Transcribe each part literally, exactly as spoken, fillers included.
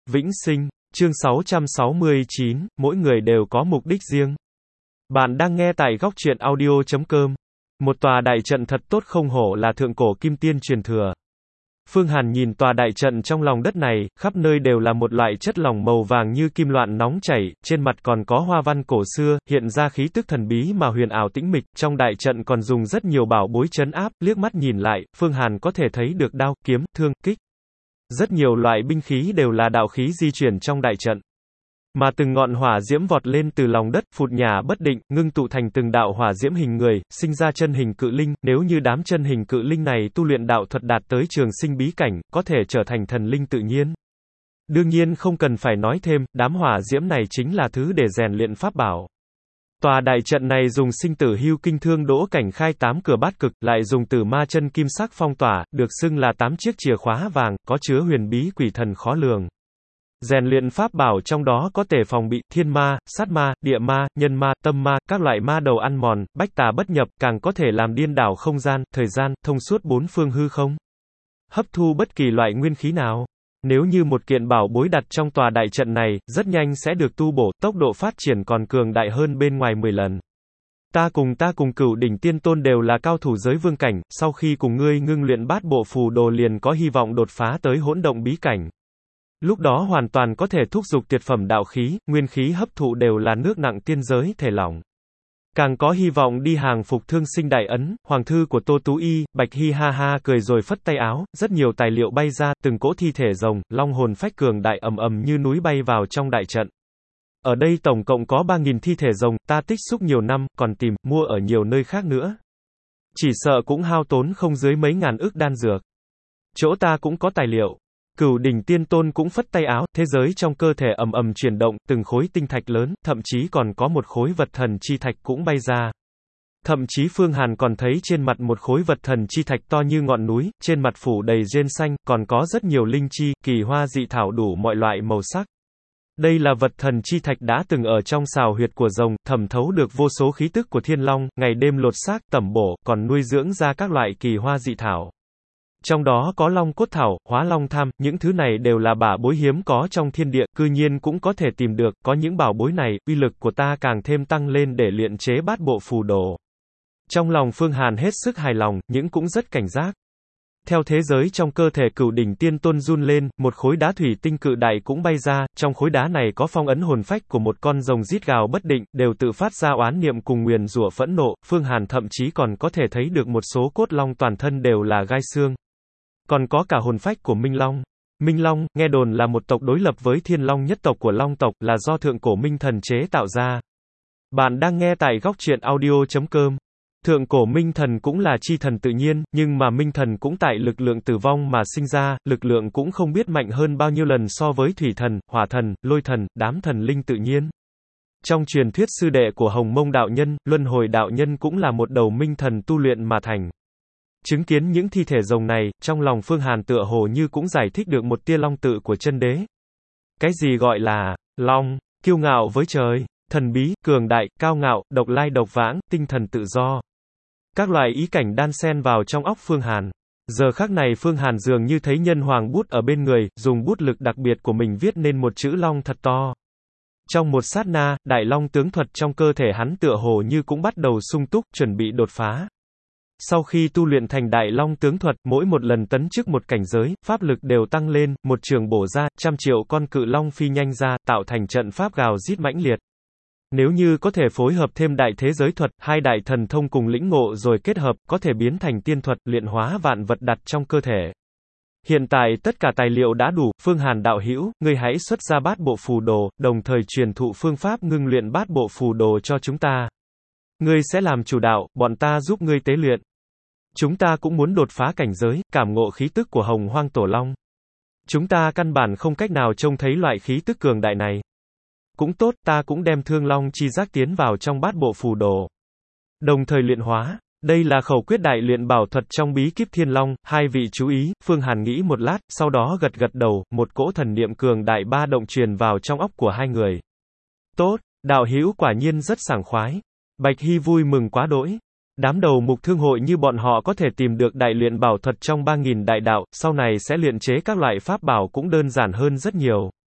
Vĩnh sinh, chương sáu trăm sáu mươi chín, mỗi người đều có mục đích riêng. Bạn đang nghe tại góc truyện audio chấm com. Một tòa đại trận thật tốt không hổ là thượng cổ kim tiên truyền thừa. Phương Hàn nhìn tòa đại trận trong lòng đất này, khắp nơi đều là một loại chất lỏng màu vàng như kim loạn nóng chảy, trên mặt còn có hoa văn cổ xưa, hiện ra khí tức thần bí mà huyền ảo tĩnh mịch, trong đại trận còn dùng rất nhiều bảo bối trấn áp, liếc mắt nhìn lại, Phương Hàn có thể thấy được đao, kiếm, thương, kích. Rất nhiều loại binh khí đều là đạo khí di chuyển trong đại trận. Mà từng ngọn hỏa diễm vọt lên từ lòng đất, phụt nhả bất định, ngưng tụ thành từng đạo hỏa diễm hình người, sinh ra chân hình cự linh, nếu như đám chân hình cự linh này tu luyện đạo thuật đạt tới trường sinh bí cảnh, có thể trở thành thần linh tự nhiên. Đương nhiên không cần phải nói thêm, đám hỏa diễm này chính là thứ để rèn luyện pháp bảo. Tòa đại trận này dùng sinh tử hưu kinh thương đỗ cảnh khai tám cửa bát cực, lại dùng tử ma chân kim sắc phong tỏa, được xưng là tám chiếc chìa khóa vàng, có chứa huyền bí quỷ thần khó lường. Rèn luyện pháp bảo trong đó có thể phòng bị thiên ma, sát ma, địa ma, nhân ma, tâm ma, các loại ma đầu ăn mòn, bách tà bất nhập, càng có thể làm điên đảo không gian, thời gian, thông suốt bốn phương hư không. Hấp thu bất kỳ loại nguyên khí nào. Nếu như một kiện bảo bối đặt trong tòa đại trận này, rất nhanh sẽ được tu bổ, tốc độ phát triển còn cường đại hơn bên ngoài mười lần. Ta cùng ta cùng Cửu đỉnh tiên tôn đều là cao thủ giới vương cảnh, sau khi cùng ngươi ngưng luyện bát bộ phù đồ liền có hy vọng đột phá tới hỗn động bí cảnh. Lúc đó hoàn toàn có thể thúc giục tuyệt phẩm đạo khí, nguyên khí hấp thụ đều là nước nặng tiên giới thể lỏng. Càng có hy vọng đi hàng phục thương sinh đại ấn, hoàng thư của Tô Tú Y, Bạch Hy ha ha cười rồi phất tay áo, rất nhiều tài liệu bay ra, từng cỗ thi thể rồng, long hồn phách cường đại ầm ầm như núi bay vào trong đại trận. Ở đây tổng cộng có ba nghìn thi thể rồng, ta tích xúc nhiều năm, còn tìm, mua ở nhiều nơi khác nữa. Chỉ sợ cũng hao tốn không dưới mấy ngàn ức đan dược. Chỗ ta cũng có tài liệu. Cửu đỉnh tiên tôn cũng phất tay áo, thế giới trong cơ thể ầm ầm chuyển động, từng khối tinh thạch lớn, thậm chí còn có một khối vật thần chi thạch cũng bay ra. Thậm chí Phương Hàn còn thấy trên mặt một khối vật thần chi thạch to như ngọn núi, trên mặt phủ đầy rên xanh, còn có rất nhiều linh chi, kỳ hoa dị thảo đủ mọi loại màu sắc. Đây là vật thần chi thạch đã từng ở trong xào huyệt của rồng, thẩm thấu được vô số khí tức của thiên long, ngày đêm lột xác, tẩm bổ, còn nuôi dưỡng ra các loại kỳ hoa dị thảo. Trong đó có long cốt thảo, hóa long tham, những thứ này đều là bảo bối hiếm có trong thiên địa, cư nhiên cũng có thể tìm được, có những bảo bối này, uy lực của ta càng thêm tăng lên để luyện chế bát bộ phù đồ. Trong lòng Phương Hàn hết sức hài lòng, nhưng cũng rất cảnh giác. Theo thế giới trong cơ thể Cửu đỉnh tiên tôn run lên, một khối đá thủy tinh cự đại cũng bay ra, trong khối đá này có phong ấn hồn phách của một con rồng rít gào bất định, đều tự phát ra oán niệm cùng nguyền rủa phẫn nộ, Phương Hàn thậm chí còn có thể thấy được một số cốt long toàn thân đều là gai xương. Còn có cả hồn phách của Minh Long. Minh Long, nghe đồn là một tộc đối lập với Thiên Long nhất tộc của Long tộc, là do thượng cổ Minh thần chế tạo ra. Bạn đang nghe tại góc truyện audio chấm com. Thượng cổ Minh thần cũng là chi thần tự nhiên, nhưng mà Minh thần cũng tại lực lượng tử vong mà sinh ra, lực lượng cũng không biết mạnh hơn bao nhiêu lần so với thủy thần, hỏa thần, lôi thần, đám thần linh tự nhiên. Trong truyền thuyết sư đệ của Hồng Mông đạo nhân, Luân Hồi đạo nhân cũng là một đầu Minh thần tu luyện mà thành. Chứng kiến những thi thể rồng này, trong lòng Phương Hàn tựa hồ như cũng giải thích được một tia long tự của chân đế. Cái gì gọi là long, kiêu ngạo với trời, thần bí, cường đại, cao ngạo, độc lai độc vãng, tinh thần tự do. Các loại ý cảnh đan xen vào trong óc Phương Hàn. Giờ khắc này Phương Hàn dường như thấy nhân hoàng bút ở bên người, dùng bút lực đặc biệt của mình viết nên một chữ long thật to. Trong một sát na, đại long tướng thuật trong cơ thể hắn tựa hồ như cũng bắt đầu sung túc, chuẩn bị đột phá. Sau khi tu luyện thành đại long tướng thuật, mỗi một lần tấn chức một cảnh giới, pháp lực đều tăng lên, một trường bổ ra, trăm triệu con cự long phi nhanh ra, tạo thành trận pháp gào rít mãnh liệt. Nếu như có thể phối hợp thêm đại thế giới thuật, hai đại thần thông cùng lĩnh ngộ rồi kết hợp, có thể biến thành tiên thuật, luyện hóa vạn vật đặt trong cơ thể. Hiện tại tất cả tài liệu đã đủ, Phương Hàn đạo hữu, ngươi hãy xuất ra bát bộ phù đồ, đồng thời truyền thụ phương pháp ngưng luyện bát bộ phù đồ cho chúng ta. Ngươi sẽ làm chủ đạo, bọn ta giúp ngươi tế luyện. Chúng ta cũng muốn đột phá cảnh giới, cảm ngộ khí tức của Hồng Hoang Tổ Long. Chúng ta căn bản không cách nào trông thấy loại khí tức cường đại này. Cũng tốt, ta cũng đem thương long chi giác tiến vào trong bát bộ phù đồ. Đồng thời luyện hóa. Đây là khẩu quyết đại luyện bảo thuật trong bí kíp Thiên Long, hai vị chú ý, Phương Hàn nghĩ một lát, sau đó gật gật đầu, một cỗ thần niệm cường đại ba động truyền vào trong óc của hai người. Tốt, đạo hữu quả nhiên rất sảng khoái. Bạch Hy vui mừng quá đỗi. Đám đầu mục thương hội như bọn họ có thể tìm được đại luyện bảo thuật trong ba nghìn đại đạo, sau này sẽ luyện chế các loại pháp bảo cũng đơn giản hơn rất nhiều.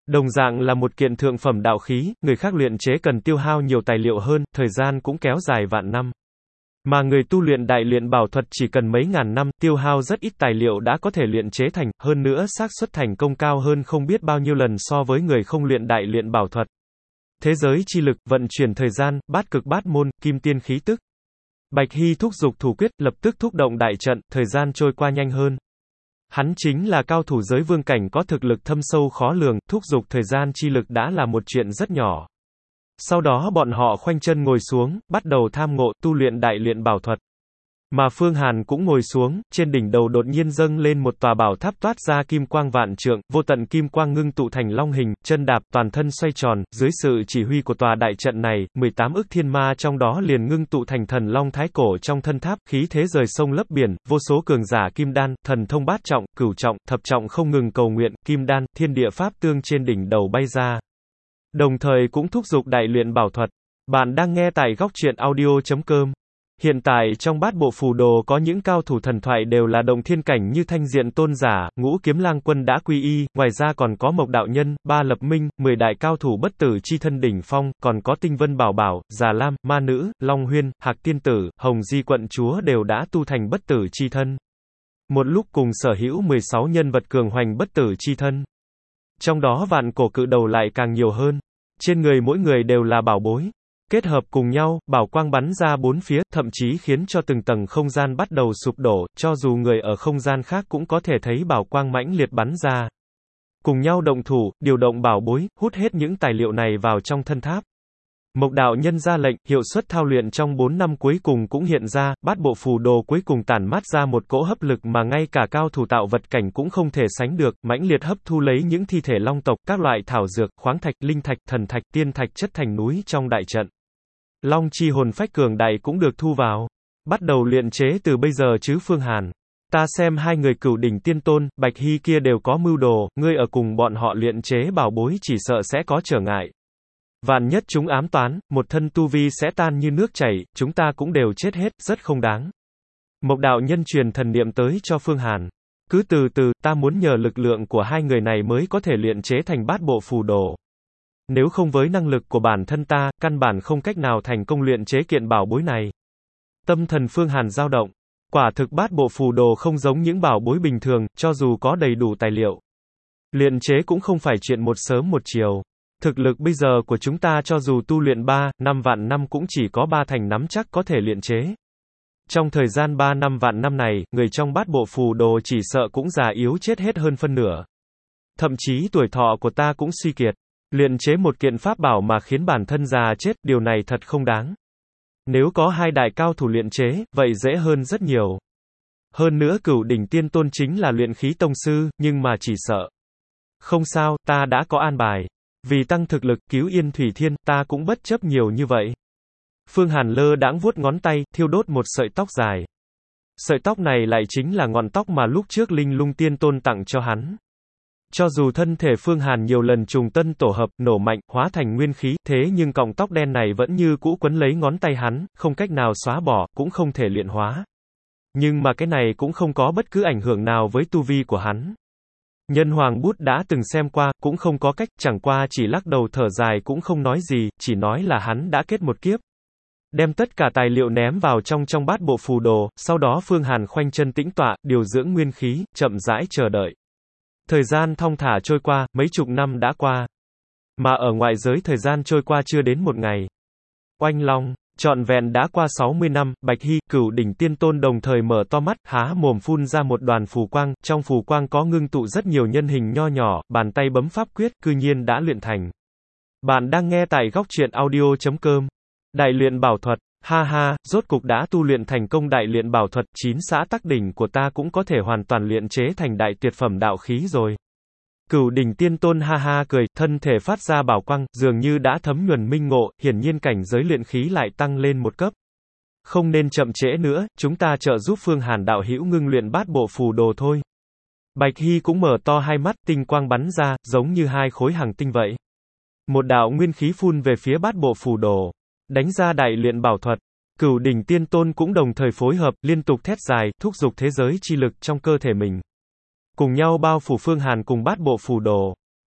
Đồng dạng là một kiện thượng phẩm đạo khí, người khác luyện chế cần tiêu hao nhiều tài liệu hơn, thời gian cũng kéo dài vạn năm. Mà người tu luyện đại luyện bảo thuật chỉ cần mấy ngàn năm, tiêu hao rất ít tài liệu đã có thể luyện chế thành, hơn nữa xác suất thành công cao hơn không biết bao nhiêu lần so với người không luyện đại luyện bảo thuật. Thế giới chi lực, vận chuyển thời gian, bát cực bát môn, kim tiên khí tức. Bạch Hy thúc giục thủ quyết, lập tức thúc động đại trận, thời gian trôi qua nhanh hơn. Hắn chính là cao thủ giới vương cảnh có thực lực thâm sâu khó lường, thúc giục thời gian chi lực đã là một chuyện rất nhỏ. Sau đó bọn họ khoanh chân ngồi xuống, bắt đầu tham ngộ, tu luyện đại luyện bảo thuật. Mà Phương Hàn cũng ngồi xuống, trên đỉnh đầu đột nhiên dâng lên một tòa bảo tháp toát ra kim quang vạn trượng, vô tận kim quang ngưng tụ thành long hình, chân đạp, toàn thân xoay tròn, dưới sự chỉ huy của tòa đại trận này, mười tám ức thiên ma trong đó liền ngưng tụ thành thần long thái cổ trong thân tháp, khí thế rời sông lấp biển, vô số cường giả kim đan, thần thông bát trọng, cửu trọng, thập trọng không ngừng cầu nguyện, kim đan, thiên địa pháp tương trên đỉnh đầu bay ra. Đồng thời cũng thúc giục đại luyện bảo thuật. Bạn đang nghe tại góc truyện audio chấm com. Hiện tại trong bát bộ phù đồ có những cao thủ thần thoại đều là động thiên cảnh như Thanh Diện Tôn Giả, Ngũ Kiếm Lang Quân đã quy y, ngoài ra còn có Mộc Đạo Nhân, Ba Lập Minh, mười đại cao thủ bất tử chi thân đỉnh phong, còn có Tinh Vân Bảo Bảo, Già Lam, Ma Nữ, Long Huyên, Hạc Tiên Tử, Hồng Di Quận Chúa đều đã tu thành bất tử chi thân. Một lúc cùng sở hữu mười sáu nhân vật cường hoành bất tử chi thân. Trong đó vạn cổ cự đầu lại càng nhiều hơn. Trên người mỗi người đều là bảo bối. Kết hợp cùng nhau, bảo quang bắn ra bốn phía, thậm chí khiến cho từng tầng không gian bắt đầu sụp đổ, cho dù người ở không gian khác cũng có thể thấy bảo quang mãnh liệt bắn ra. Cùng nhau động thủ, điều động bảo bối, hút hết những tài liệu này vào trong thân tháp. Mộc Đạo Nhân ra lệnh, hiệu suất thao luyện trong bốn năm cuối cùng cũng hiện ra, bát bộ phù đồ cuối cùng tản mát ra một cỗ hấp lực mà ngay cả cao thủ tạo vật cảnh cũng không thể sánh được, mãnh liệt hấp thu lấy những thi thể long tộc, các loại thảo dược, khoáng thạch, linh thạch, thần thạch, tiên thạch chất thành núi trong đại trận. Long chi hồn phách cường đại cũng được thu vào. Bắt đầu luyện chế từ bây giờ chứ Phương Hàn. Ta xem hai người cửu đỉnh tiên tôn, Bạch Hy kia đều có mưu đồ, ngươi ở cùng bọn họ luyện chế bảo bối chỉ sợ sẽ có trở ngại. Vạn nhất chúng ám toán, một thân tu vi sẽ tan như nước chảy, chúng ta cũng đều chết hết, rất không đáng. Mộc Đạo Nhân truyền thần niệm tới cho Phương Hàn. Cứ từ từ, ta muốn nhờ lực lượng của hai người này mới có thể luyện chế thành bát bộ phù đồ. Nếu không với năng lực của bản thân ta, căn bản không cách nào thành công luyện chế kiện bảo bối này. Tâm thần Phương Hàn dao động. Quả thực bát bộ phù đồ không giống những bảo bối bình thường, cho dù có đầy đủ tài liệu. Luyện chế cũng không phải chuyện một sớm một chiều. Thực lực bây giờ của chúng ta cho dù tu luyện ba, năm vạn năm cũng chỉ có ba thành nắm chắc có thể luyện chế. Trong thời gian ba năm vạn năm này, người trong bát bộ phù đồ chỉ sợ cũng già yếu chết hết hơn phân nửa. Thậm chí tuổi thọ của ta cũng suy kiệt. Luyện chế một kiện pháp bảo mà khiến bản thân già chết, điều này thật không đáng. Nếu có hai đại cao thủ luyện chế, vậy dễ hơn rất nhiều. Hơn nữa cửu đỉnh tiên tôn chính là luyện khí tông sư, nhưng mà chỉ sợ. Không sao, ta đã có an bài. Vì tăng thực lực, cứu Yên Thủy Thiên, ta cũng bất chấp nhiều như vậy. Phương Hàn lơ đãng vuốt ngón tay, thiêu đốt một sợi tóc dài. Sợi tóc này lại chính là ngọn tóc mà lúc trước Linh Lung Tiên Tôn tặng cho hắn. Cho dù thân thể Phương Hàn nhiều lần trùng tân tổ hợp, nổ mạnh, hóa thành nguyên khí, thế nhưng cọng tóc đen này vẫn như cũ quấn lấy ngón tay hắn, không cách nào xóa bỏ, cũng không thể luyện hóa. Nhưng mà cái này cũng không có bất cứ ảnh hưởng nào với tu vi của hắn. Nhân Hoàng Bút đã từng xem qua, cũng không có cách, chẳng qua chỉ lắc đầu thở dài cũng không nói gì, chỉ nói là hắn đã kết một kiếp. Đem tất cả tài liệu ném vào trong trong bát bộ phù đồ, sau đó Phương Hàn khoanh chân tĩnh tọa, điều dưỡng nguyên khí, chậm rãi chờ đợi. Thời gian thong thả trôi qua, mấy chục năm đã qua. Mà ở ngoại giới thời gian trôi qua chưa đến một ngày. Oanh long, trọn vẹn đã qua sáu mươi năm, Bạch Hy, cửu đỉnh tiên tôn đồng thời mở to mắt, há mồm phun ra một đoàn phù quang, trong phù quang có ngưng tụ rất nhiều nhân hình nho nhỏ, bàn tay bấm pháp quyết, cư nhiên đã luyện thành. Bạn đang nghe tại góc truyện audio chấm com. Đại luyện bảo thuật, ha ha, rốt cục đã tu luyện thành công đại luyện bảo thuật, chín xã tắc đỉnh của ta cũng có thể hoàn toàn luyện chế thành đại tuyệt phẩm đạo khí rồi. Cửu đỉnh tiên tôn ha ha cười, thân thể phát ra bảo quang, dường như đã thấm nhuần minh ngộ, hiển nhiên cảnh giới luyện khí lại tăng lên một cấp. Không nên chậm trễ nữa, chúng ta trợ giúp Phương Hàn đạo hữu ngưng luyện bát bộ phù đồ thôi. Bạch Hy cũng mở to hai mắt, tinh quang bắn ra, giống như hai khối hàng tinh vậy. Một đạo nguyên khí phun về phía bát bộ phù đồ, đánh ra đại luyện bảo thuật. Cửu đỉnh tiên tôn cũng đồng thời phối hợp, liên tục thét dài, thúc giục thế giới chi lực trong cơ thể mình. Cùng nhau bao phủ Phương Hàn cùng bát bộ phù đồ.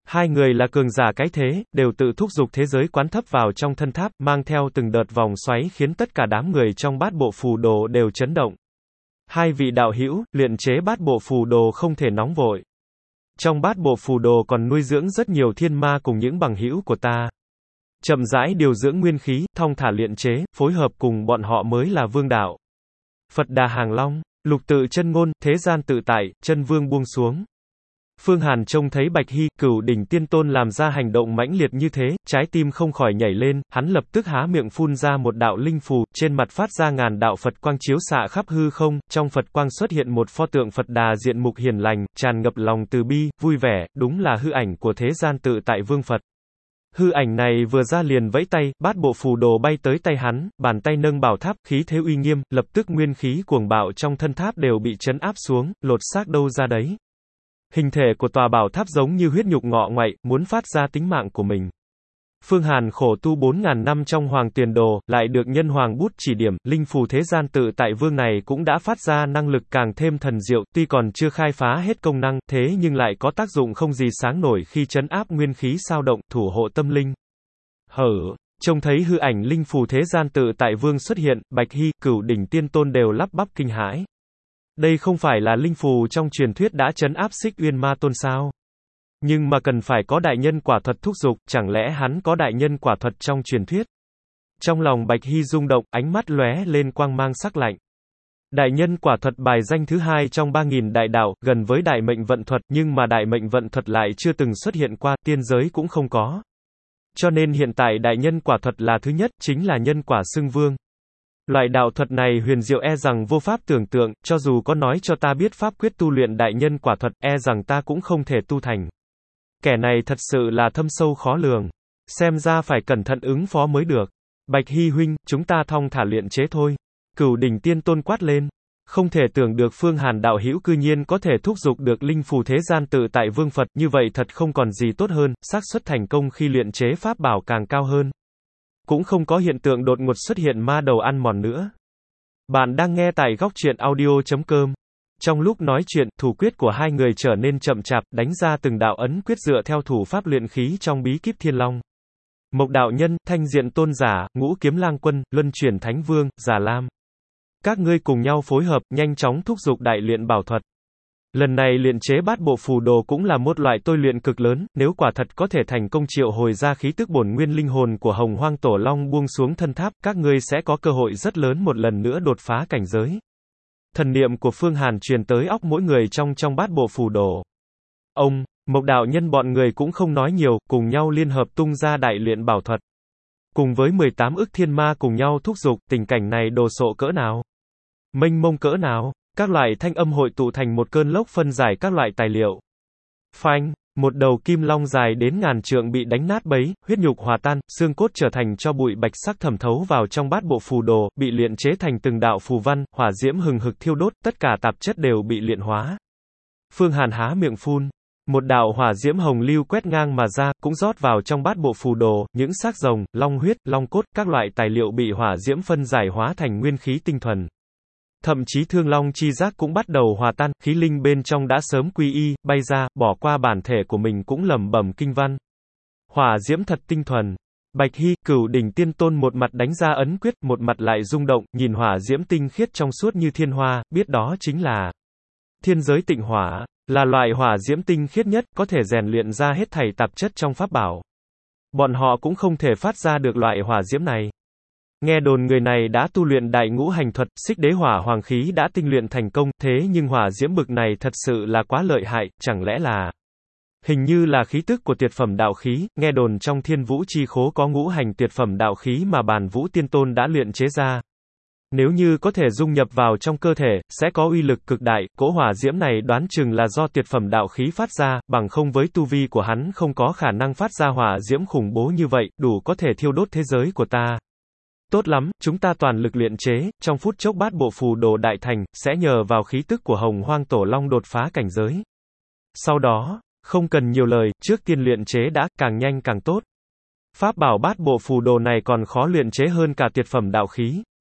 Hai người là cường giả cái thế, đều tự thúc giục thế giới quán thấp vào trong thân tháp, mang theo từng đợt vòng xoáy khiến tất cả đám người trong bát bộ phù đồ đều chấn động. Hai vị đạo hữu, luyện chế bát bộ phù đồ không thể nóng vội. Trong bát bộ phù đồ còn nuôi dưỡng rất nhiều thiên ma cùng những bằng hữu của ta. Chậm rãi điều dưỡng nguyên khí, thong thả luyện chế, phối hợp cùng bọn họ mới là vương đạo. Phật Đà Hàng Long, lục tự chân ngôn, thế gian tự tại, chân vương buông xuống. Phương Hàn trông thấy Bạch Hy, Cửu Đỉnh Tiên Tôn làm ra hành động mãnh liệt như thế, trái tim không khỏi nhảy lên, hắn lập tức há miệng phun ra một đạo linh phù, trên mặt phát ra ngàn đạo Phật quang chiếu xạ khắp hư không, trong Phật quang xuất hiện một pho tượng Phật Đà diện mục hiền lành, tràn ngập lòng từ bi, vui vẻ, đúng là hư ảnh của thế gian tự tại vương Phật. Hư ảnh này vừa ra liền vẫy tay, bát bộ phù đồ bay tới tay hắn, bàn tay nâng bảo tháp, khí thế uy nghiêm, lập tức nguyên khí cuồng bạo trong thân tháp đều bị trấn áp xuống, lột xác đâu ra đấy. Hình thể của tòa bảo tháp giống như huyết nhục ngọ ngoại, muốn phát ra tính mạng của mình. Phương Hàn khổ tu bốn ngàn năm trong Hoàng Tuyền Đồ, lại được nhân hoàng bút chỉ điểm, linh phù thế gian tự tại vương này cũng đã phát ra năng lực càng thêm thần diệu, tuy còn chưa khai phá hết công năng, thế nhưng lại có tác dụng không gì sáng nổi khi trấn áp nguyên khí sao động, thủ hộ tâm linh. Hở, trông thấy hư ảnh linh phù thế gian tự tại vương xuất hiện, Bạch Hy, Cửu Đỉnh Tiên Tôn đều lắp bắp kinh hãi. Đây không phải là linh phù trong truyền thuyết đã trấn áp Xích Uyên Ma Tôn sao? Nhưng mà cần phải có đại nhân quả thuật thúc giục, chẳng lẽ hắn có đại nhân quả thuật trong truyền thuyết? Trong lòng Bạch Hy rung động, ánh mắt lóe lên quang mang sắc lạnh. Đại nhân quả thuật bài danh thứ hai trong ba nghìn đại đạo, gần với đại mệnh vận thuật, nhưng mà đại mệnh vận thuật lại chưa từng xuất hiện qua, tiên giới cũng không có. Cho nên hiện tại đại nhân quả thuật là thứ nhất, chính là nhân quả xưng vương. Loại đạo thuật này huyền diệu e rằng vô pháp tưởng tượng, cho dù có nói cho ta biết pháp quyết tu luyện đại nhân quả thuật, e rằng ta cũng không thể tu thành. Kẻ này thật sự là thâm sâu khó lường. Xem ra phải cẩn thận ứng phó mới được. Bạch Hy huynh, chúng ta thong thả luyện chế thôi. Cửu Đỉnh Tiên Tôn quát lên. Không thể tưởng được Phương Hàn đạo hữu cư nhiên có thể thúc giục được linh phù thế gian tự tại vương Phật, như vậy thật không còn gì tốt hơn, xác suất thành công khi luyện chế pháp bảo càng cao hơn. Cũng không có hiện tượng đột ngột xuất hiện ma đầu ăn mòn nữa. Bạn đang nghe tại góc truyện audio chấm com. Trong lúc nói chuyện, thủ quyết của hai người trở nên chậm chạp, đánh ra từng đạo ấn quyết dựa theo thủ pháp luyện khí trong bí kíp Thiên Long. Mộc đạo nhân, Thanh Diện Tôn giả, Ngũ Kiếm Lang Quân, Luân Chuyển Thánh Vương, Già Lam. Các ngươi cùng nhau phối hợp, nhanh chóng thúc giục đại luyện bảo thuật. Lần này luyện chế bát bộ phù đồ cũng là một loại tôi luyện cực lớn, nếu quả thật có thể thành công triệu hồi ra khí tức bổn nguyên linh hồn của Hồng Hoang Tổ Long buông xuống thân tháp, các ngươi sẽ có cơ hội rất lớn một lần nữa đột phá cảnh giới. Thần niệm của Phương Hàn truyền tới óc mỗi người trong trong bát bộ phù đồ. Ông, Mộc đạo nhân bọn người cũng không nói nhiều, cùng nhau liên hợp tung ra đại luyện bảo thuật. Cùng với mười tám ức thiên ma cùng nhau thúc giục, tình cảnh này đồ sộ cỡ nào? Mênh mông cỡ nào? Các loại thanh âm hội tụ thành một cơn lốc phân giải các loại tài liệu. Phanh, một đầu kim long dài đến ngàn trượng bị đánh nát bấy, huyết nhục hòa tan, xương cốt trở thành cho bụi bạch sắc thẩm thấu vào trong bát bộ phù đồ, bị luyện chế thành từng đạo phù văn, hỏa diễm hừng hực thiêu đốt, tất cả tạp chất đều bị luyện hóa. Phương Hàn há miệng phun, một đạo hỏa diễm hồng lưu quét ngang mà ra, cũng rót vào trong bát bộ phù đồ, những xác rồng, long huyết, long cốt, các loại tài liệu bị hỏa diễm phân giải hóa thành nguyên khí tinh thuần. Thậm chí thương long chi giác cũng bắt đầu hòa tan, khí linh bên trong đã sớm quy y, bay ra, bỏ qua bản thể của mình cũng lẩm bẩm kinh văn. Hỏa diễm thật tinh thuần. Bạch Hy, Cửu Đỉnh Tiên Tôn một mặt đánh ra ấn quyết, một mặt lại rung động, nhìn hỏa diễm tinh khiết trong suốt như thiên hoa, biết đó chính là thiên giới tịnh hỏa, là loại hỏa diễm tinh khiết nhất, có thể rèn luyện ra hết thảy tạp chất trong pháp bảo. Bọn họ cũng không thể phát ra được loại hỏa diễm này. Nghe đồn người này đã tu luyện đại ngũ hành thuật, xích đế hỏa hoàng khí đã tinh luyện thành công, thế nhưng hỏa diễm bực này thật sự là quá lợi hại, chẳng lẽ là... Hình như là khí tức của tuyệt phẩm đạo khí, nghe đồn trong thiên vũ chi khố có ngũ hành tuyệt phẩm đạo khí mà Bàn Vũ Tiên Tôn đã luyện chế ra. Nếu như có thể dung nhập vào trong cơ thể, sẽ có uy lực cực đại, cỗ hỏa diễm này đoán chừng là do tuyệt phẩm đạo khí phát ra, bằng không với tu vi của hắn không có khả năng phát ra hỏa diễm khủng bố như vậy, đủ có thể thiêu đốt thế giới của ta. Tốt lắm, chúng ta toàn lực luyện chế, trong phút chốc bát bộ phù đồ đại thành, sẽ nhờ vào khí tức của Hồng Hoang Tổ Long đột phá cảnh giới. Sau đó, không cần nhiều lời, trước tiên luyện chế đã, càng nhanh càng tốt. Pháp bảo bát bộ phù đồ này còn khó luyện chế hơn cả tuyệt phẩm đạo khí.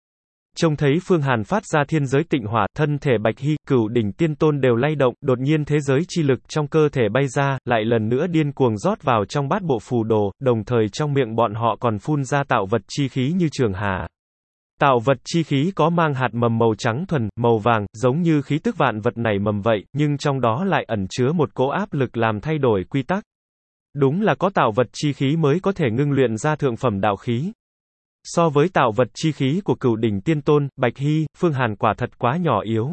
Trông thấy Phương Hàn phát ra thiên giới tịnh hỏa, thân thể Bạch Hy, Cửu Đỉnh Tiên Tôn đều lay động, đột nhiên thế giới chi lực trong cơ thể bay ra, lại lần nữa điên cuồng rót vào trong bát bộ phù đồ, đồng thời trong miệng bọn họ còn phun ra tạo vật chi khí như trường hà. Tạo vật chi khí có mang hạt mầm màu trắng thuần, màu vàng, giống như khí tức vạn vật nảy mầm vậy, nhưng trong đó lại ẩn chứa một cỗ áp lực làm thay đổi quy tắc. Đúng là có tạo vật chi khí mới có thể ngưng luyện ra thượng phẩm đạo khí. So với tạo vật chi khí của Cửu Đỉnh Tiên Tôn, Bạch Hy, Phương Hàn quả thật quá nhỏ yếu.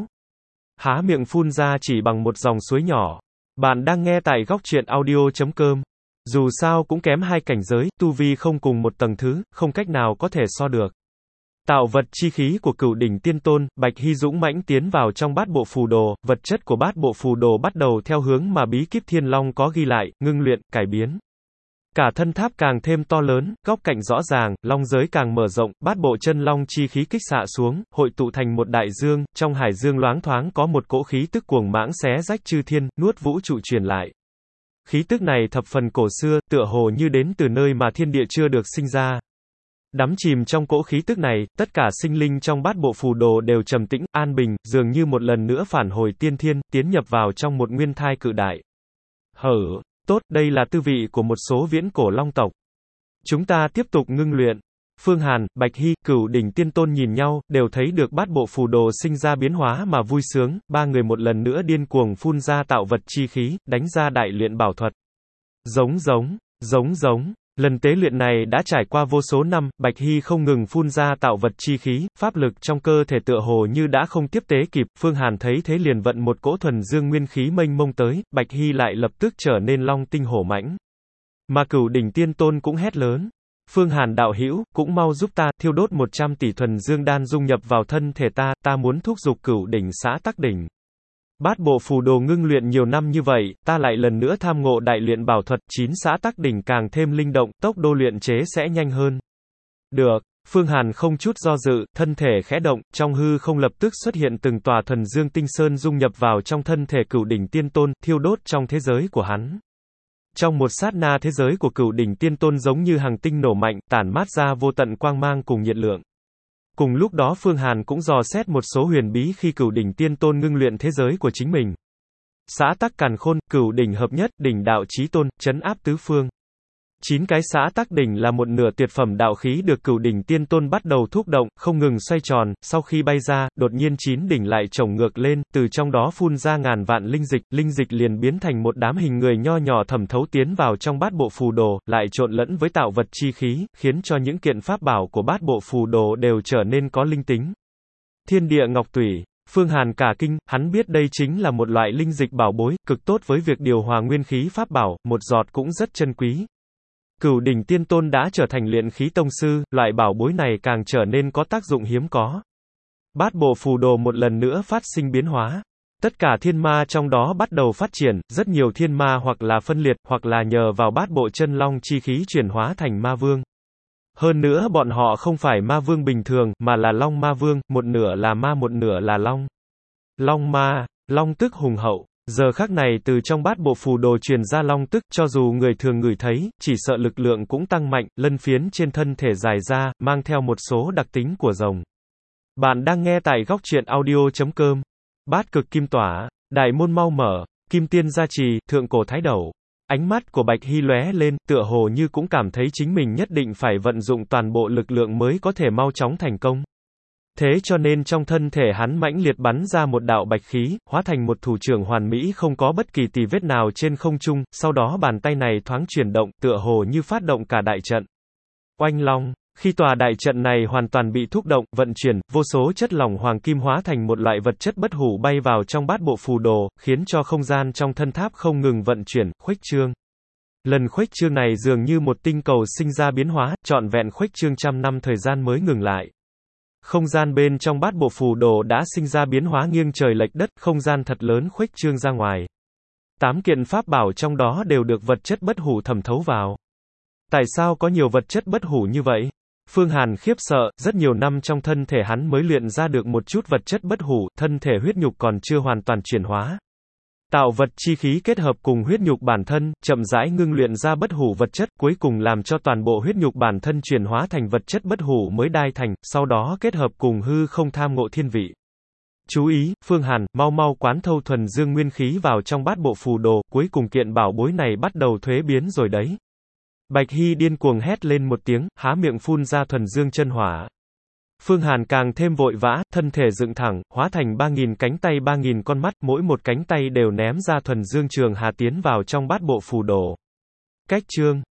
Há miệng phun ra chỉ bằng một dòng suối nhỏ. Bạn đang nghe tại góc truyện audio chấm com. Dù sao cũng kém hai cảnh giới, tu vi không cùng một tầng thứ, không cách nào có thể so được. Tạo vật chi khí của Cửu Đỉnh Tiên Tôn, Bạch Hy dũng mãnh tiến vào trong bát bộ phù đồ, vật chất của bát bộ phù đồ bắt đầu theo hướng mà bí kíp Thiên Long có ghi lại, ngưng luyện, cải biến. Cả thân tháp càng thêm to lớn, góc cạnh rõ ràng, long giới càng mở rộng, bát bộ chân long chi khí kích xạ xuống, hội tụ thành một đại dương, trong hải dương loáng thoáng có một cỗ khí tức cuồng mãng xé rách chư thiên, nuốt vũ trụ truyền lại. Khí tức này thập phần cổ xưa, tựa hồ như đến từ nơi mà thiên địa chưa được sinh ra. Đắm chìm trong cỗ khí tức này, tất cả sinh linh trong bát bộ phù đồ đều trầm tĩnh, an bình, dường như một lần nữa phản hồi tiên thiên, tiến nhập vào trong một nguyên thai cự đại. Hở, tốt, đây là tư vị của một số viễn cổ long tộc. Chúng ta tiếp tục ngưng luyện. Phương Hàn, Bạch Hy, Cửu Đỉnh Tiên Tôn nhìn nhau, đều thấy được bát bộ phù đồ sinh ra biến hóa mà vui sướng, ba người một lần nữa điên cuồng phun ra tạo vật chi khí, đánh ra đại luyện bảo thuật. Giống giống, giống giống. Lần tế luyện này đã trải qua vô số năm, Bạch Hy không ngừng phun ra tạo vật chi khí, pháp lực trong cơ thể tựa hồ như đã không tiếp tế kịp, Phương Hàn thấy thế liền vận một cỗ thuần dương nguyên khí mênh mông tới, Bạch Hy lại lập tức trở nên long tinh hổ mãnh. Mà Cửu Đỉnh Tiên Tôn cũng hét lớn. Phương Hàn đạo hữu, cũng mau giúp ta, thiêu đốt một trăm tỷ thuần dương đan dung nhập vào thân thể ta, ta muốn thúc giục Cửu Đỉnh xã tắc đỉnh. Bát bộ phù đồ ngưng luyện nhiều năm như vậy, ta lại lần nữa tham ngộ đại luyện bảo thuật, chín xã tắc đỉnh càng thêm linh động, tốc độ luyện chế sẽ nhanh hơn. Được, Phương Hàn không chút do dự, thân thể khẽ động, trong hư không lập tức xuất hiện từng tòa thuần dương tinh sơn dung nhập vào trong thân thể Cửu Đỉnh Tiên Tôn, thiêu đốt trong thế giới của hắn. Trong một sát na thế giới của Cửu Đỉnh Tiên Tôn giống như hàng tinh nổ mạnh, tản mát ra vô tận quang mang cùng nhiệt lượng. Cùng lúc đó Phương Hàn cũng dò xét một số huyền bí khi Cửu Đỉnh Tiên Tôn ngưng luyện thế giới của chính mình. Xã tắc càn khôn, Cửu Đỉnh hợp nhất, đỉnh đạo chí tôn, trấn áp tứ phương. Chín cái xã tắc đỉnh là một nửa tuyệt phẩm đạo khí được Cửu Đỉnh Tiên Tôn bắt đầu thúc động, không ngừng xoay tròn, sau khi bay ra, đột nhiên chín đỉnh lại chồng ngược lên, từ trong đó phun ra ngàn vạn linh dịch, linh dịch liền biến thành một đám hình người nho nhỏ thẩm thấu tiến vào trong bát bộ phù đồ, lại trộn lẫn với tạo vật chi khí, khiến cho những kiện pháp bảo của bát bộ phù đồ đều trở nên có linh tính. Thiên địa ngọc tủy. Phương Hàn cả kinh, hắn biết đây chính là một loại linh dịch bảo bối, cực tốt với việc điều hòa nguyên khí pháp bảo, một giọt cũng rất chân quý. Cửu Đỉnh Tiên Tôn đã trở thành luyện khí tông sư, loại bảo bối này càng trở nên có tác dụng hiếm có. Bát bộ phù đồ một lần nữa phát sinh biến hóa. Tất cả thiên ma trong đó bắt đầu phát triển, rất nhiều thiên ma hoặc là phân liệt, hoặc là nhờ vào bát bộ chân long chi khí chuyển hóa thành ma vương. Hơn nữa bọn họ không phải ma vương bình thường, mà là long ma vương, một nửa là ma một nửa là long. Long ma, long tức hùng hậu. Giờ khắc này từ trong bát bộ phù đồ truyền ra long tức, cho dù người thường ngửi thấy, chỉ sợ lực lượng cũng tăng mạnh, lân phiến trên thân thể dài ra, mang theo một số đặc tính của rồng. Bạn đang nghe tại góc truyện audio chấm com. Bát cực kim tỏa, đại môn mau mở, kim tiên gia trì, thượng cổ thái đẩu. Ánh mắt của Bạch Hy lóe lên, tựa hồ như cũng cảm thấy chính mình nhất định phải vận dụng toàn bộ lực lượng mới có thể mau chóng thành công. Thế cho nên trong thân thể hắn mãnh liệt bắn ra một đạo bạch khí, hóa thành một thủ trưởng hoàn mỹ không có bất kỳ tì vết nào trên không trung, sau đó bàn tay này thoáng chuyển động, tựa hồ như phát động cả đại trận. Oanh long, khi tòa đại trận này hoàn toàn bị thúc động, vận chuyển, vô số chất lỏng hoàng kim hóa thành một loại vật chất bất hủ bay vào trong bát bộ phù đồ, khiến cho không gian trong thân tháp không ngừng vận chuyển, khuếch trương. Lần khuếch trương này dường như một tinh cầu sinh ra biến hóa, trọn vẹn khuếch trương trăm năm thời gian mới ngừng lại. Không gian bên trong bát bộ phù đồ đã sinh ra biến hóa nghiêng trời lệch đất, không gian thật lớn khuếch trương ra ngoài. Tám kiện pháp bảo trong đó đều được vật chất bất hủ thẩm thấu vào. Tại sao có nhiều vật chất bất hủ như vậy? Phương Hàn khiếp sợ, rất nhiều năm trong thân thể hắn mới luyện ra được một chút vật chất bất hủ, thân thể huyết nhục còn chưa hoàn toàn chuyển hóa. Tạo vật chi khí kết hợp cùng huyết nhục bản thân, chậm rãi ngưng luyện ra bất hủ vật chất, cuối cùng làm cho toàn bộ huyết nhục bản thân chuyển hóa thành vật chất bất hủ mới đai thành, sau đó kết hợp cùng hư không tham ngộ thiên vị. Chú ý, Phương Hàn, mau mau quán thâu thuần dương nguyên khí vào trong bát bộ phù đồ, cuối cùng kiện bảo bối này bắt đầu thuế biến rồi đấy. Bạch Hy điên cuồng hét lên một tiếng, há miệng phun ra thuần dương chân hỏa. Phương Hàn càng thêm vội vã, thân thể dựng thẳng, hóa thành ba nghìn cánh tay ba nghìn con mắt, mỗi một cánh tay đều ném ra thuần dương trường hà tiến vào trong bát bộ phù đồ. Cách chương